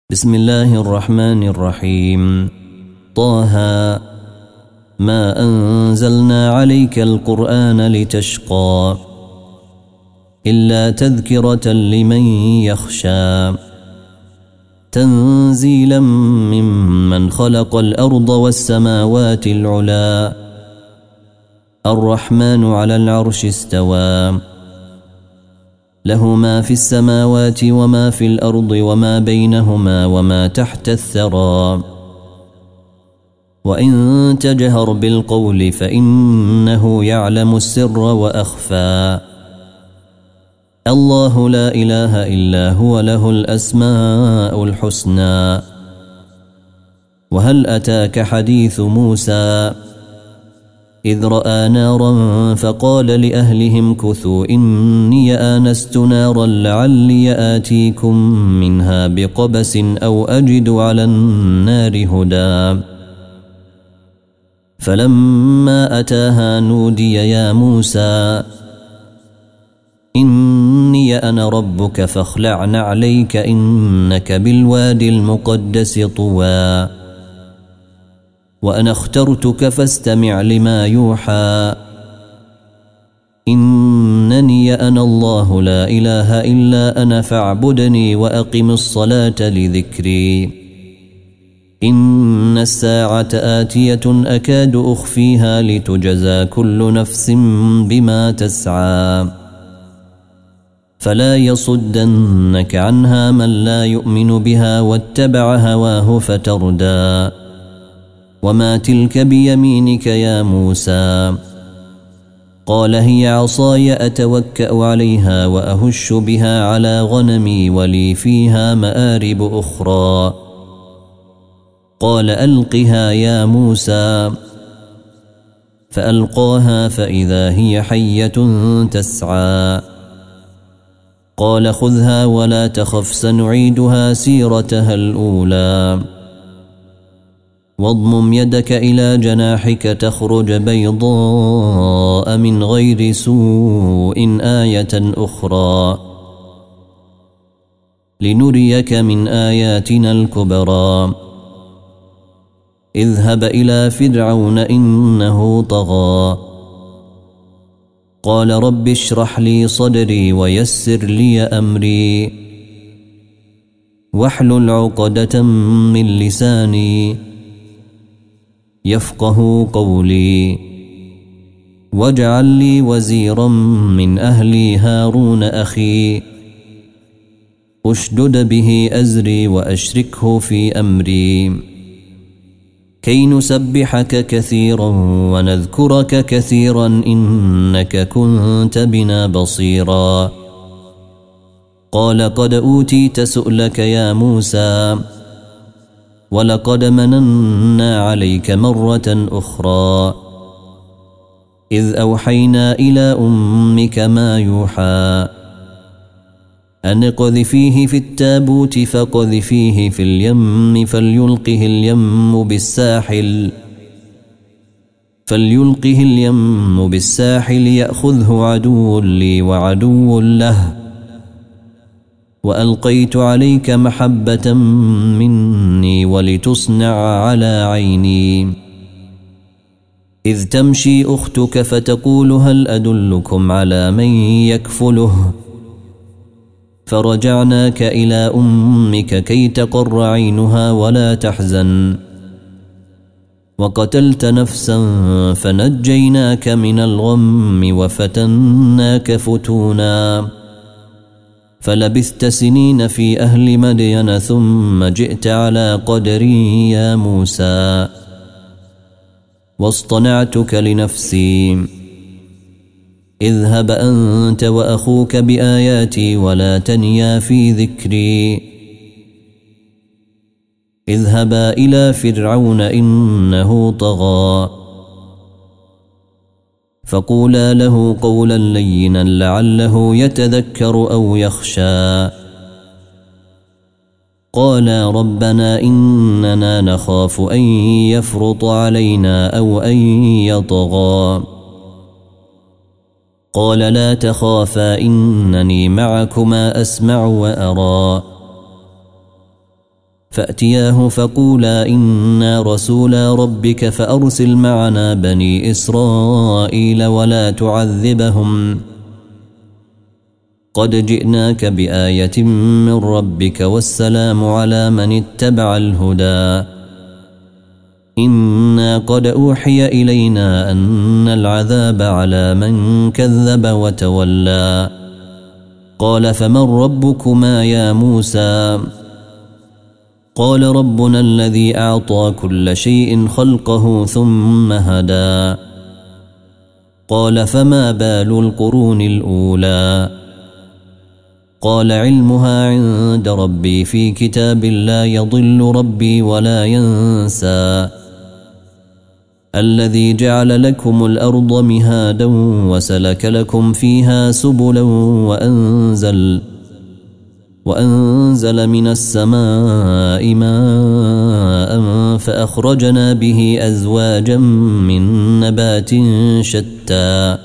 بسم الله الرحمن الرحيم. طه ما أنزلنا عليك القرآن لتشقى إلا تذكرة لمن يخشى تنزيلا ممن خلق الأرض والسماوات العلا الرحمن على العرش استوى له ما في السماوات وما في الأرض وما بينهما وما تحت الثرى وإن تجهر بالقول فإنه يعلم السر وأخفى الله لا إله إلا هو له الأسماء الحسنى وهل أتاك حديث موسى إذ رأى نارا فقال لأهلهم كثوا إني آنست نارا لعلي آتيكم منها بقبس أو أجد على النار هدى فلما أتاها نودي يا موسى إني أنا ربك فاخلع نعليك إنك بالوادي المقدس طوى وأنا اخترتك فاستمع لما يوحى إنني أنا الله لا إله إلا أنا فاعبدني وأقم الصلاة لذكري إن الساعة آتية أكاد أخفيها لتجزى كل نفس بما تسعى فلا يصدنك عنها من لا يؤمن بها واتبع هواه فتردى وما تلك بيمينك يا موسى قال هي عصاي أتوكأ عليها وأهش بها على غنمي ولي فيها مآرب أخرى قال ألقها يا موسى فألقاها فإذا هي حية تسعى قال خذها ولا تخف سنعيدها سيرتها الأولى واضمم يدك إلى جناحك تخرج بيضاء من غير سوء آية أخرى لنريك من آياتنا الكبرى اذهب إلى فرعون إنه طغى قال رب اشرح لي صدري ويسر لي أمري واحلل عقدة من لساني يفقه قولي واجعل لي وزيرا من أهلي هارون أخي أشدد به أزري وأشركه في أمري كي نسبحك كثيرا ونذكرك كثيرا إنك كنت بنا بصيرا قال قد أوتيت سؤلك يا موسى ولقد مننا عليك مرة أخرى إذ أوحينا إلى أمك ما يوحى أن اقذفيه في التابوت فقذفيه في اليم فليلقه اليم بالساحل يأخذه عدو لي وعدو له وألقيت عليك محبة مني ولتصنع على عيني إذ تمشي أختك فتقول هل أدلكم على من يكفله فرجعناك إلى أمك كي تقر عينها ولا تحزن وقتلت نفسا فنجيناك من الغم وفتناك فتونا فلبثت سنين في أهل مدين ثم جئت على قدري يا موسى واصطنعتك لنفسي اذهب أنت وأخوك بآياتي ولا تنيا في ذكري اذهبا إلى فرعون إنه طغى فقولا له قولا لينا لعله يتذكر أو يخشى قالا ربنا إننا نخاف أن يفرط علينا أو أن يطغى قال لا تخافا إنني معكما أسمع وأرى فأتياه فقولا إنا رسولا ربك فأرسل معنا بني إسرائيل ولا تعذبهم قد جئناك بآية من ربك والسلام على من اتبع الهدى إنا قد أوحي إلينا أن العذاب على من كذب وتولى قال فمن ربكما يا موسى قال ربنا الذي أعطى كل شيء خلقه ثم هدى قال فما بال القرون الأولى قال علمها عند ربي في كتاب لا يضل ربي ولا ينسى الذي جعل لكم الأرض مهادا وسلك لكم فيها سبلا وأنزل من السماء ماء فأخرجنا به أزواجا من نبات شتى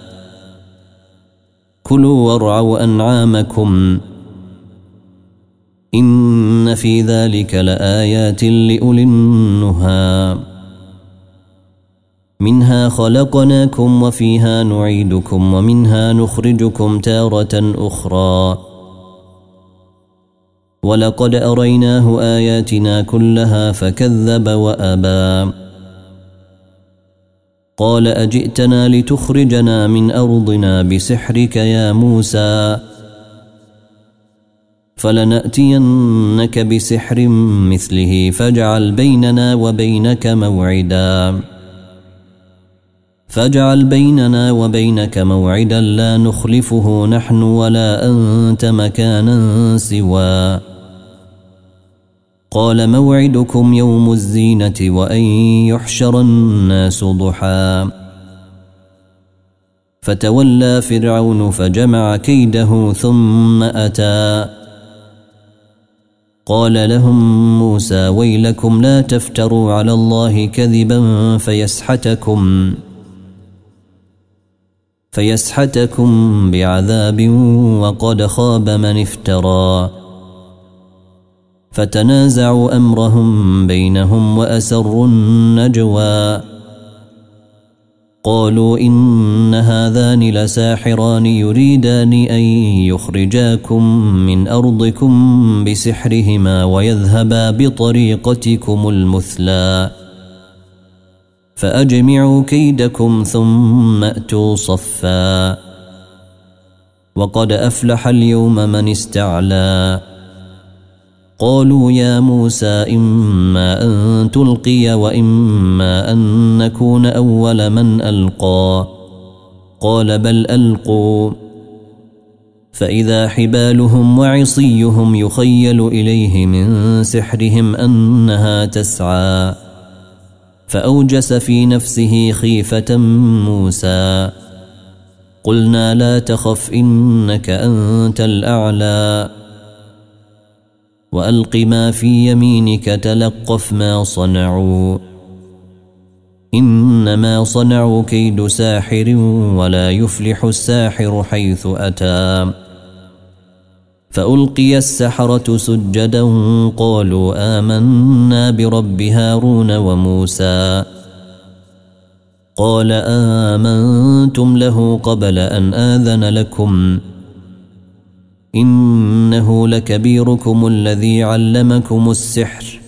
كلوا وارعوا أنعامكم إن في ذلك لآيات لأولي النهى منها خلقناكم وفيها نعيدكم ومنها نخرجكم تارة أخرى ولقد أريناه آياتنا كلها فكذب وأبى قال أجئتنا لتخرجنا من أرضنا بسحرك يا موسى فلنأتينك بسحر مثله فاجعل بيننا وبينك موعدا لا نخلفه نحن ولا أنت مكانا سوى قال موعدكم يوم الزينة وأن يحشر الناس ضحى فتولى فرعون فجمع كيده ثم أتى قال لهم موسى ويلكم لا تفتروا على الله كذبا فيسحتكم بعذاب وقد خاب من افترى فتنازعوا أمرهم بينهم وأسروا النجوى قالوا إن هذان لساحران يريدان أن يخرجاكم من أرضكم بسحرهما ويذهبا بطريقتكم المثلى فأجمعوا كيدكم ثم أتوا صفا وقد أفلح اليوم من استعلى قالوا يا موسى إما أن تلقي وإما أن نكون أول من ألقى قال بل ألقوا فإذا حبالهم وعصيهم يخيل إليه من سحرهم أنها تسعى فأوجس في نفسه خيفة موسى قلنا لا تخف إنك أنت الأعلى وألق ما في يمينك تلقف ما صنعوا إنما صنعوا كيد ساحر ولا يفلح الساحر حيث أتى فألقي السحرة سجدا قالوا آمنا برب هارون وموسى قال آمنتم له قبل أن آذن لكم إنه لكبيركم الذي علمكم السحر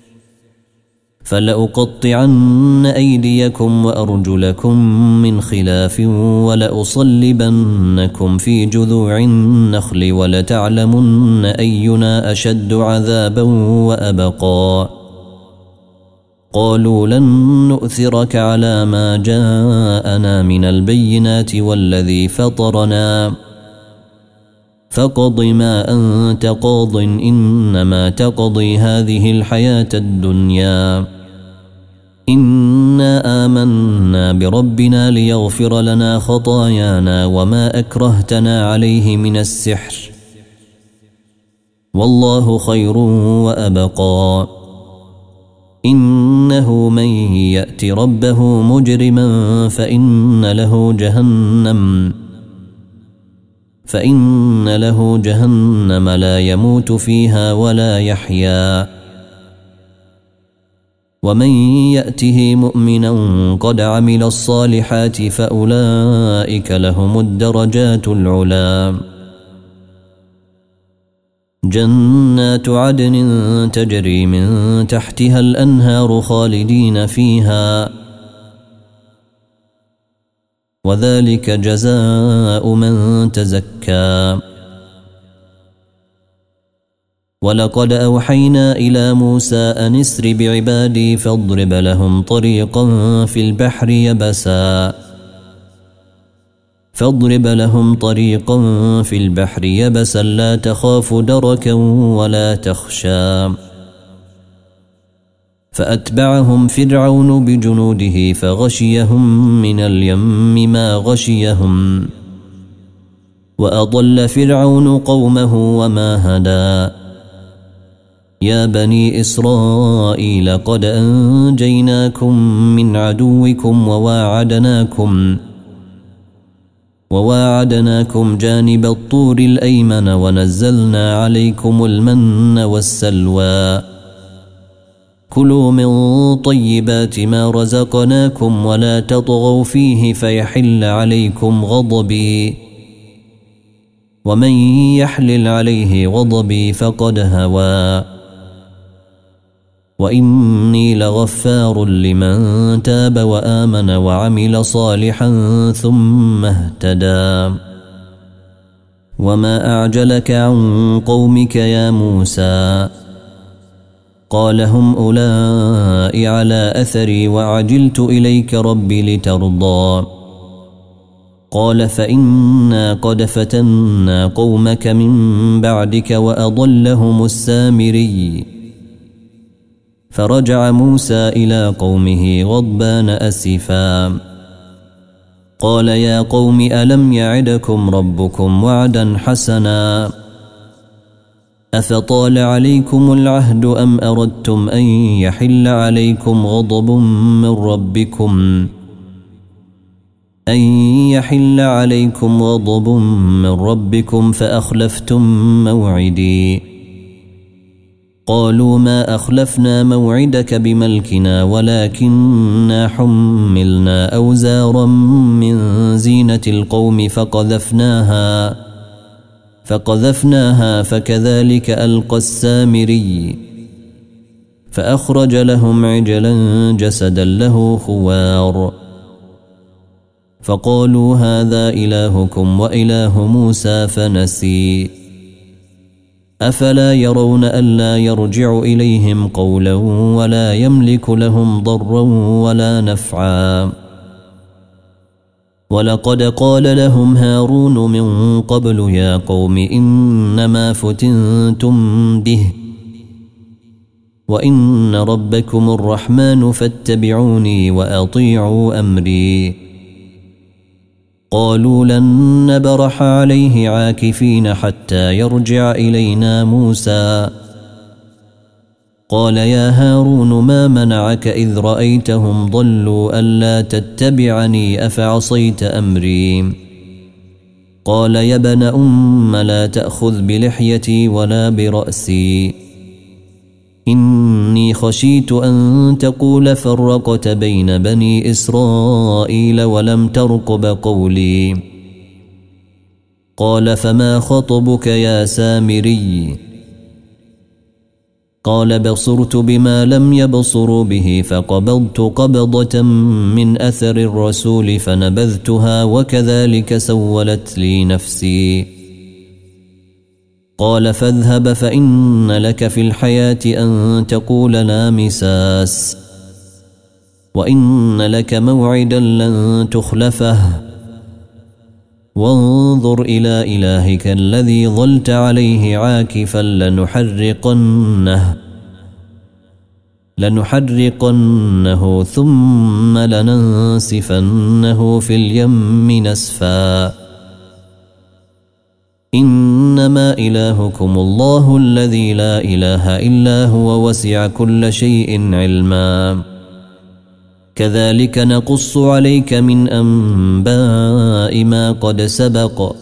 فلأقطعن أيديكم وأرجلكم من خلاف ولأصلبنكم في جذوع النخل ولتعلمن أينا أشد عذابا وأبقى قالوا لن نؤثرك على ما جاءنا من البينات والذي فطرنا فاقض ما أنت قاض إنما تقضي هذه الحياة الدنيا إنا آمنا بربنا ليغفر لنا خطايانا وما أكرهتنا عليه من السحر والله خير وأبقى إنه من يأت ربه مجرما فإن له جهنم لا يموت فيها ولا يحيا ومن يأته مؤمنا قد عمل الصالحات فأولئك لهم الدرجات العلى. جنات عدن تجري من تحتها الأنهار خالدين فيها، وذلك جزاء من تزكى. ولقد أوحينا إلى موسى أن اسر بعبادي فاضرب لهم طريقا في البحر يبسا لا تخاف دركا ولا تخشى. فأتبعهم فرعون بجنوده فغشيهم من اليم ما غشيهم، وأضل فرعون قومه وما هدى. يا بني إسرائيل قد أنجيناكم من عدوكم وواعدناكم جانب الطور الأيمن ونزلنا عليكم المن والسلوى. كلوا من طيبات ما رزقناكم ولا تطغوا فيه فيحل عليكم غضبي، ومن يحلل عليه غضبي فقد هوى. وإني لغفار لمن تاب وآمن وعمل صالحا ثم اهتدى. وما أعجلك عن قومك يا موسى؟ قال هم أولئك على أثري وعجلت إليك ربي لترضى. قال فإنا قد فتنا قومك من بعدك وأضلهم السامري. فرجع موسى إلى قومه غضبان أسفا. قال يا قوم ألم يعدكم ربكم وعدا حسنا؟ أفطال عليكم العهد أم أردتم أن يحل عليكم غضب من ربكم فأخلفتم موعدي؟ قالوا ما أخلفنا موعدك بملكنا ولكننا حملنا أوزارا من زينة القوم فقذفناها فكذلك ألقى السامري. فأخرج لهم عجلا جسدا له خوار، فقالوا هذا إلهكم وإله موسى فنسي. أفلا يرون ألا يرجع إليهم قولا ولا يملك لهم ضرا ولا نفعا؟ ولقد قال لهم هارون من قبل يا قوم إنما فتنتم به وإن ربكم الرحمن فاتبعوني وأطيعوا أمري. قالوا لن نبرح عليه عاكفين حتى يرجع إلينا موسى. قال يا هارون ما منعك إذ رأيتهم ضلوا ألا تتبعني أفعصيت أمري؟ قال يا ابن أم لا تأخذ بلحيتي ولا برأسي، إني خشيت أن تقول فرقت بين بني إسرائيل ولم ترقب قولي. قال فما خطبك يا سامري؟ قال بصرت بما لم يبصروا به فقبضت قبضة من أثر الرسول فنبذتها وكذلك سولت لي نفسي. قال فاذهب فإن لك في الحياة أن تقول لا مساس، وإن لك موعدا لن تخلفه، وانظر إلى إلهك الذي ظلت عليه عاكفا لنحرقنه ثم لننسفنه في اليم نسفا. إنما إلهكم الله الذي لا إله إلا هو وسع كل شيء علما. كذلك نقص عليك من أنباء ما قد سبق،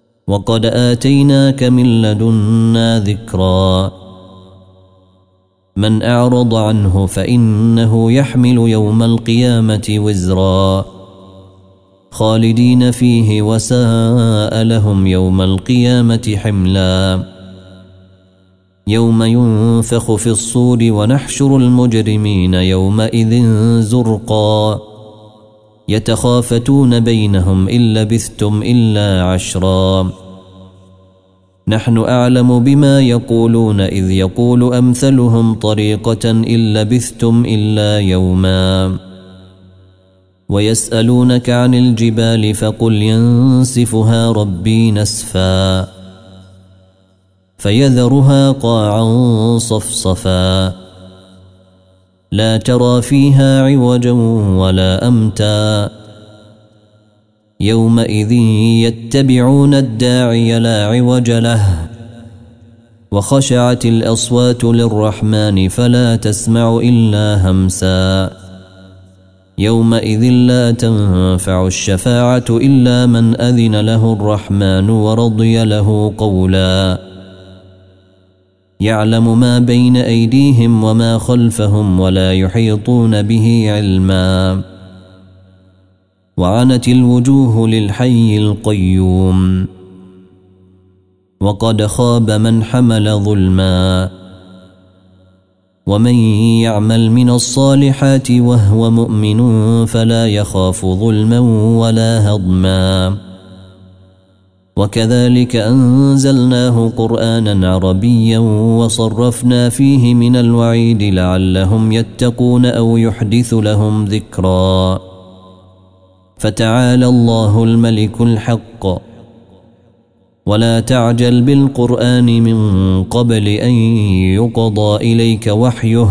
وقد آتيناك من لدنا ذكرا. من أعرض عنه فإنه يحمل يوم القيامة وزرا خالدين فيه وساء لهم يوم القيامة حملا يوم ينفخ في الصور ونحشر المجرمين يومئذ زرقا يتخافتون بينهم إن لبثتم إلا عشرا نحن أعلم بما يقولون إذ يقول أمثلهم طريقة إن لبثتم إلا يوما ويسألونك عن الجبال فقل ينسفها ربي نسفا فيذرها قاعا صفصفا لا ترى فيها عوجا ولا أمتا يومئذ يتبعون الداعي لا عوج له وخشعت الأصوات للرحمن فلا تسمع إلا همسا يومئذ لا تنفع الشفاعة إلا من أذن له الرحمن ورضي له قولا يعلم ما بين أيديهم وما خلفهم ولا يحيطون به علما وعنت الوجوه للحي القيوم وقد خاب من حمل ظلما ومن يعمل من الصالحات وهو مؤمن فلا يخاف ظلما ولا هضما وكذلك أنزلناه قرآنا عربيا وصرفنا فيه من الوعيد لعلهم يتقون أو يحدث لهم ذكرا فتعالى الله الملك الحق ولا تعجل بالقرآن من قبل أن يقضى إليك وحيه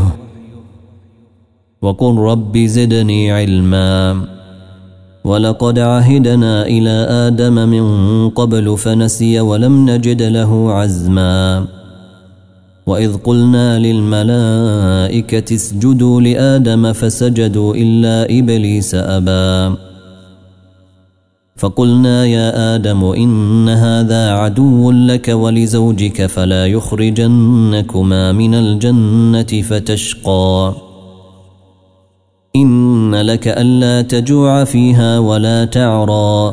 وقل رب زدني علما ولقد عهدنا إلى آدم من قبل فنسي ولم نجد له عزما وإذ قلنا للملائكة اسجدوا لآدم فسجدوا إلا إبليس أبى فقلنا يا آدم إن هذا عدو لك ولزوجك فلا يخرجنكما من الجنة فتشقى إن لك ألا تجوع فيها ولا تعرى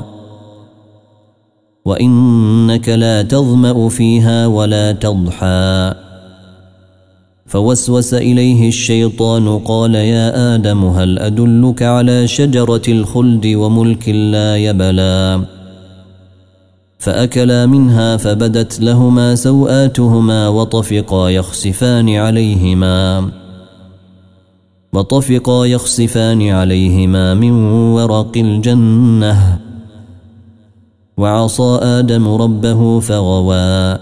وإنك لا تظمأ فيها ولا تضحى فوسوس إليه الشيطان قال يا آدم هل أدلك على شجرة الخلد وملك لا يبلى فأكلا منها فبدت لهما سوآتهما وطفقا يخصفان عليهما من ورق الجنة وعصى آدم ربه فغوى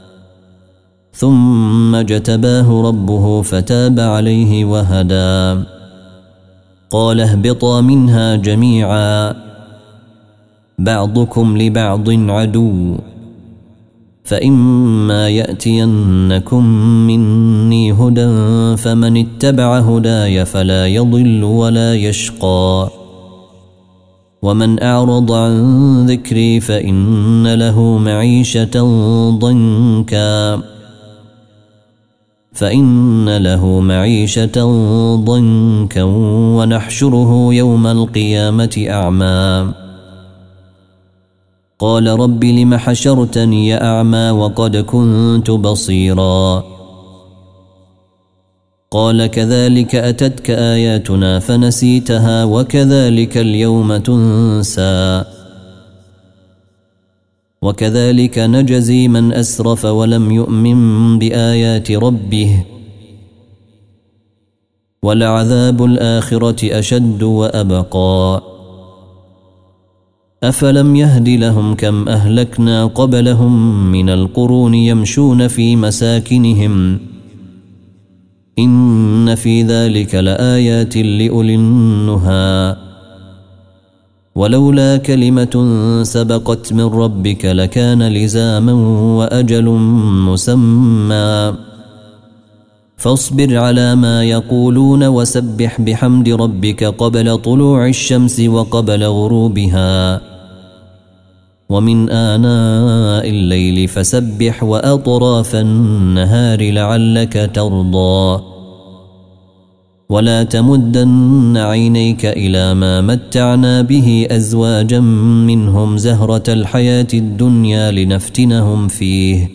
ثم اجتباه ربه فتاب عليه وهدى قال اهبطا منها جميعا بعضكم لبعض عدو فإما يأتينكم مني هدى فمن اتبع هداي فلا يضل ولا يشقى ومن أعرض عن ذكري فإن له معيشة ضنكا ونحشره يوم القيامة أعمى قال رب لم حشرتني أعمى وقد كنت بصيرا قال كذلك أتتك آياتنا فنسيتها وكذلك اليوم تنسى وكذلك نجزي من أسرف ولم يؤمن بآيات ربه ولعذاب الآخرة أشد وأبقى أفلم يهد لهم كم أهلكنا قبلهم من القرون يمشون في مساكنهم إن في ذلك لآيات لأولي النهى ولولا كلمة سبقت من ربك لكان لزاما وأجل مسمى فاصبر على ما يقولون وسبح بحمد ربك قبل طلوع الشمس وقبل غروبها ومن آناء الليل فسبح وأطراف النهار لعلك ترضى ولا تمدن عينيك إلى ما متعنا به أزواجا منهم زهرة الحياة الدنيا لنفتنهم فيه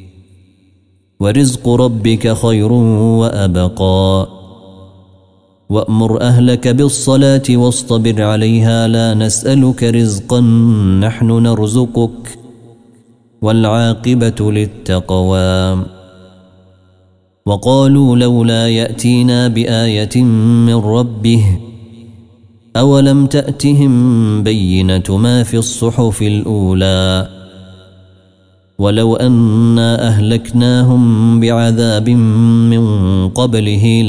ورزق ربك خير وأبقى وأمر أهلك بالصلاة واصطبر عليها لا نسألك رزقا نحن نرزقك والعاقبة للتقوى وقالوا لولا يأتينا بآية من ربه أولم تأتهم بينة ما في الصحف الأولى ولو أنا أهلكناهم بعذاب من قبله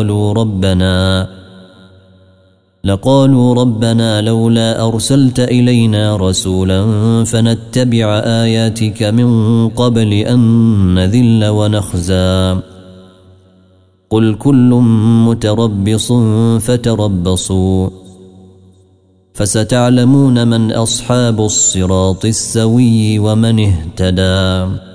لقالوا ربنا لولا أرسلت إلينا رسولا فنتبع آياتك من قبل أن نذل ونخزى قل كل متربص فتربصوا فستعلمون من أصحاب الصراط السوي ومن اهتدى.